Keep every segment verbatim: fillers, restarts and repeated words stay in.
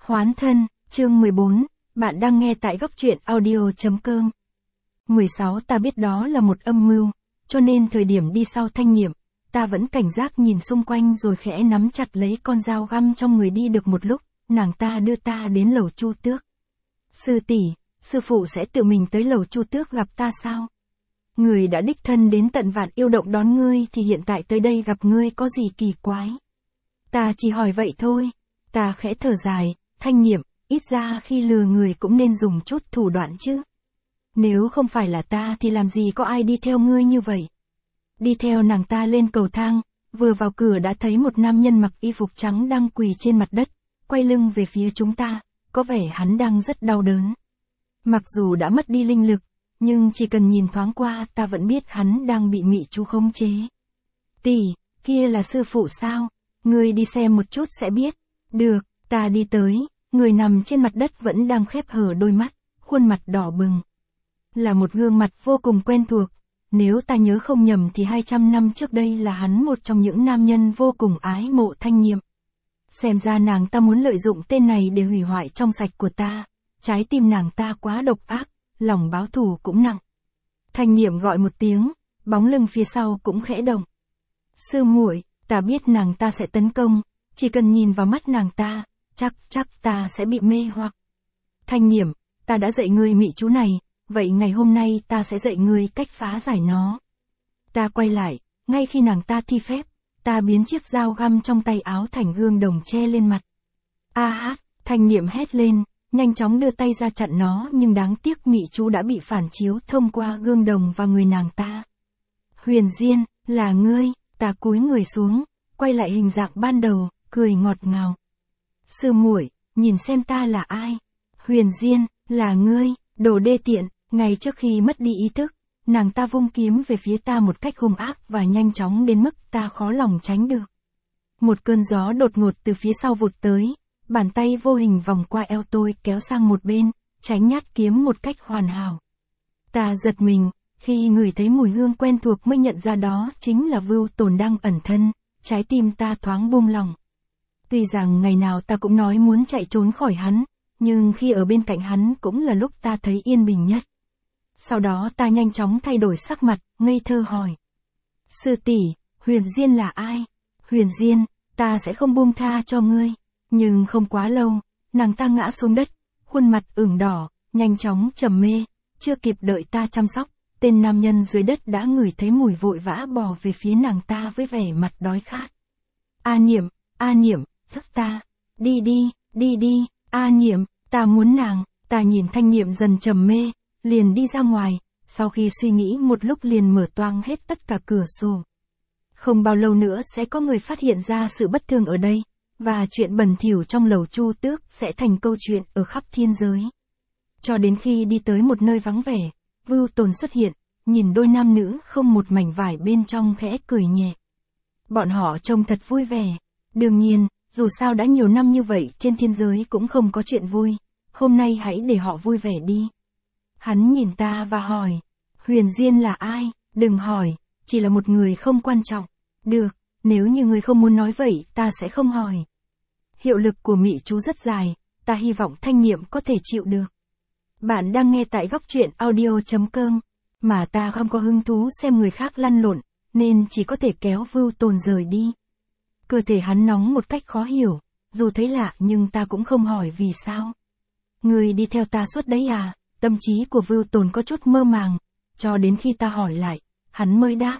Hoán thân, chương mười bốn, bạn đang nghe tại góc truyện audio.com. mười sáu Ta biết đó là một âm mưu, cho nên thời điểm đi sau Thanh Niệm, ta vẫn cảnh giác nhìn xung quanh rồi khẽ nắm chặt lấy con dao găm trong người. Đi được một lúc, nàng ta đưa ta đến lầu Chu Tước. Sư tỷ, sư phụ sẽ tự mình tới lầu Chu Tước gặp ta sao? Người đã đích thân đến tận Vạn Yêu Động đón ngươi thì hiện tại tới đây gặp ngươi có gì kỳ quái? Ta chỉ hỏi vậy thôi. Ta khẽ thở dài, Thanh Niệm, ít ra khi lừa người cũng nên dùng chút thủ đoạn chứ. Nếu không phải là ta thì làm gì có ai đi theo ngươi như vậy. Đi theo nàng ta lên cầu thang, vừa vào cửa đã thấy một nam nhân mặc y phục trắng đang quỳ trên mặt đất, quay lưng về phía chúng ta, có vẻ hắn đang rất đau đớn. Mặc dù đã mất đi linh lực, nhưng chỉ cần nhìn thoáng qua ta vẫn biết hắn đang bị mị chú khống chế. Tỷ, kia là sư phụ sao? Ngươi đi xem một chút sẽ biết. Được, ta đi tới, người nằm trên mặt đất vẫn đang khép hờ đôi mắt, khuôn mặt đỏ bừng. Là một gương mặt vô cùng quen thuộc, nếu ta nhớ không nhầm thì hai trăm năm trước đây là hắn một trong những nam nhân vô cùng ái mộ Thanh Niệm. Xem ra nàng ta muốn lợi dụng tên này để hủy hoại trong sạch của ta, trái tim nàng ta quá độc ác, lòng báo thù cũng nặng. Thanh Niệm gọi một tiếng, bóng lưng phía sau cũng khẽ động. Sư muội, ta biết nàng ta sẽ tấn công, chỉ cần nhìn vào mắt nàng ta, chắc chắc ta sẽ bị mê hoặc. Thanh Niệm, ta đã dạy ngươi mị chú này, vậy ngày hôm nay ta sẽ dạy ngươi cách phá giải nó. Ta quay lại, ngay khi nàng ta thi phép, ta biến chiếc dao găm trong tay áo thành gương đồng che lên mặt. A hát, Thanh Niệm hét lên, nhanh chóng đưa tay ra chặn nó, nhưng đáng tiếc mị chú đã bị phản chiếu thông qua gương đồng và người nàng ta. Huyền Diên, là ngươi, ta cúi người xuống, quay lại hình dạng ban đầu, cười ngọt ngào. Sư muội, nhìn xem ta là ai? Huyền Diên, là ngươi, đồ đê tiện. Ngay trước khi mất đi ý thức, nàng ta vung kiếm về phía ta một cách hung ác và nhanh chóng đến mức ta khó lòng tránh được. Một cơn gió đột ngột từ phía sau vụt tới, bàn tay vô hình vòng qua eo tôi kéo sang một bên, tránh nhát kiếm một cách hoàn hảo. Ta giật mình, khi ngửi thấy mùi hương quen thuộc mới nhận ra đó chính là Vưu Tồn đang ẩn thân, trái tim ta thoáng buông lỏng. Tuy rằng ngày nào ta cũng nói muốn chạy trốn khỏi hắn, nhưng khi ở bên cạnh hắn cũng là lúc ta thấy yên bình nhất. Sau đó ta nhanh chóng thay đổi sắc mặt, ngây thơ hỏi. Sư tỷ, Huyền Diên là ai? Huyền Diên, ta sẽ không buông tha cho ngươi. Nhưng không quá lâu, nàng ta ngã xuống đất, khuôn mặt ửng đỏ, nhanh chóng trầm mê, chưa kịp đợi ta chăm sóc, tên nam nhân dưới đất đã ngửi thấy mùi vội vã bò về phía nàng ta với vẻ mặt đói khát. A Niệm, A Niệm, giúp ta, đi đi, đi đi, A Niệm, ta muốn nàng. Ta nhìn Thanh Niệm dần trầm mê, liền đi ra ngoài, sau khi suy nghĩ một lúc liền mở toang hết tất cả cửa sổ. Không bao lâu nữa sẽ có người phát hiện ra sự bất thường ở đây, và chuyện bẩn thỉu trong lầu Chu Tước sẽ thành câu chuyện ở khắp thiên giới. Cho đến khi đi tới một nơi vắng vẻ, Vưu Tồn xuất hiện, nhìn đôi nam nữ không một mảnh vải bên trong khẽ cười nhẹ. Bọn họ trông thật vui vẻ. Đương nhiên, dù sao đã nhiều năm như vậy trên thiên giới cũng không có chuyện vui, hôm nay hãy để họ vui vẻ đi. Hắn nhìn ta và hỏi, Huyền Diên là ai? Đừng hỏi, chỉ là một người không quan trọng. Được, nếu như người không muốn nói vậy ta sẽ không hỏi. Hiệu lực của mị chú rất dài, ta hy vọng Thanh Niệm có thể chịu được. Bạn đang nghe tại góc truyện audio.com, mà ta không có hứng thú xem người khác lăn lộn, nên chỉ có thể kéo Vưu Tồn rời đi. Cơ thể hắn nóng một cách khó hiểu, dù thấy lạ nhưng ta cũng không hỏi vì sao. Người đi theo ta suốt đấy à? Tâm trí của Vưu Tồn có chút mơ màng, cho đến khi ta hỏi lại, hắn mới đáp.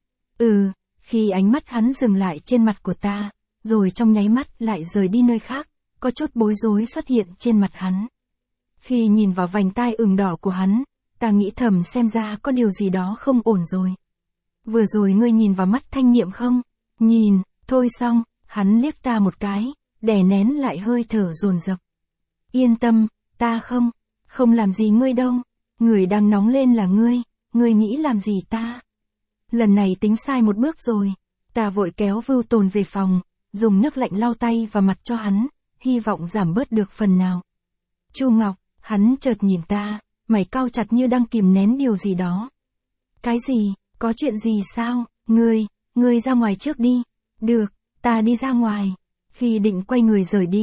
Ừ, khi ánh mắt hắn dừng lại trên mặt của ta, rồi trong nháy mắt lại rời đi nơi khác, có chút bối rối xuất hiện trên mặt hắn. Khi nhìn vào vành tai ửng đỏ của hắn, ta nghĩ thầm xem ra có điều gì đó không ổn rồi. Vừa rồi ngươi nhìn vào mắt Thanh Niệm không? Nhìn, thôi xong, hắn liếc ta một cái, đè nén lại hơi thở dồn dập. Yên tâm, ta không, không làm gì ngươi đâu, người đang nóng lên là ngươi, ngươi nghĩ làm gì ta? Lần này tính sai một bước rồi, ta vội kéo Vưu Tồn về phòng, dùng nước lạnh lau tay và mặt cho hắn, hy vọng giảm bớt được phần nào. Chu Ngọc, hắn chợt nhìn ta, mày cau chặt như đang kìm nén điều gì đó. Cái gì, có chuyện gì sao? Ngươi, ngươi ra ngoài trước đi. Được, ta đi ra ngoài. Khi định quay người rời đi,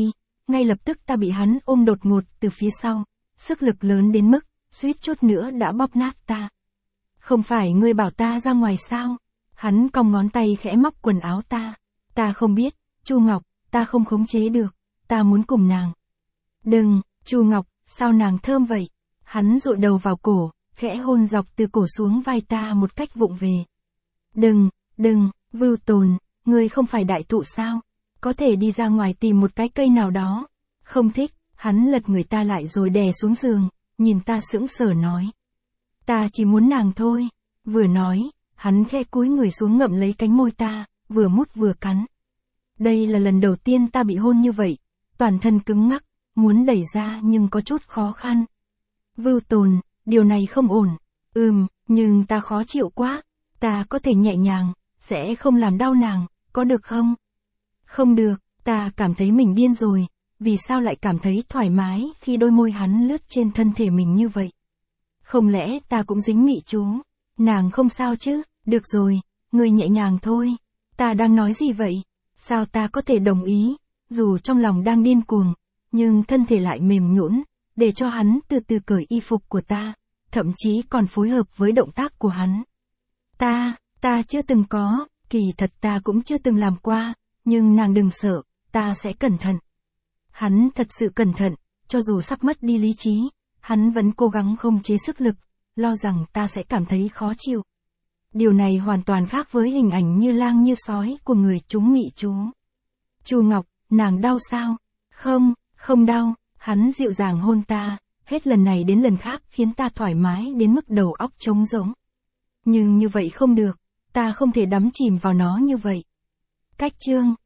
ngay lập tức ta bị hắn ôm đột ngột từ phía sau, sức lực lớn đến mức, suýt chút nữa đã bóp nát ta. Không phải ngươi bảo ta ra ngoài sao? Hắn cong ngón tay khẽ móc quần áo ta. Ta không biết, Chu Ngọc, ta không khống chế được, ta muốn cùng nàng. Đừng, Chu Ngọc, sao nàng thơm vậy? Hắn dụi đầu vào cổ, khẽ hôn dọc từ cổ xuống vai ta một cách vụng về. Đừng, đừng, Vưu Tồn, ngươi không phải đại thụ sao? Có thể đi ra ngoài tìm một cái cây nào đó. Không thích, hắn lật người ta lại rồi đè xuống giường, nhìn ta sững sờ nói. Ta chỉ muốn nàng thôi. Vừa nói, hắn khẽ cúi người xuống ngậm lấy cánh môi ta, vừa mút vừa cắn. Đây là lần đầu tiên ta bị hôn như vậy, toàn thân cứng ngắc, muốn đẩy ra nhưng có chút khó khăn. Vưu Tồn, điều này không ổn. Ừm, nhưng ta khó chịu quá. Ta có thể nhẹ nhàng, sẽ không làm đau nàng, có được không? Không được, ta cảm thấy mình điên rồi, vì sao lại cảm thấy thoải mái khi đôi môi hắn lướt trên thân thể mình như vậy? Không lẽ ta cũng dính mị chú? Nàng không sao chứ? Được rồi, ngươi nhẹ nhàng thôi. Ta đang nói gì vậy? Sao ta có thể đồng ý, dù trong lòng đang điên cuồng, nhưng thân thể lại mềm nhũn, để cho hắn từ từ cởi y phục của ta, thậm chí còn phối hợp với động tác của hắn. Ta, ta chưa từng có, kỳ thật ta cũng chưa từng làm qua, nhưng nàng đừng sợ, ta sẽ cẩn thận. Hắn thật sự cẩn thận, cho dù sắp mất đi lý trí, hắn vẫn cố gắng không chế sức lực, lo rằng ta sẽ cảm thấy khó chịu. Điều này hoàn toàn khác với hình ảnh như lang như sói của người trúng mị chú. Chu Ngọc, nàng đau sao? Không, không đau, hắn dịu dàng hôn ta, hết lần này đến lần khác khiến ta thoải mái đến mức đầu óc trống rỗng. Nhưng như vậy không được, ta không thể đắm chìm vào nó như vậy. Cách chương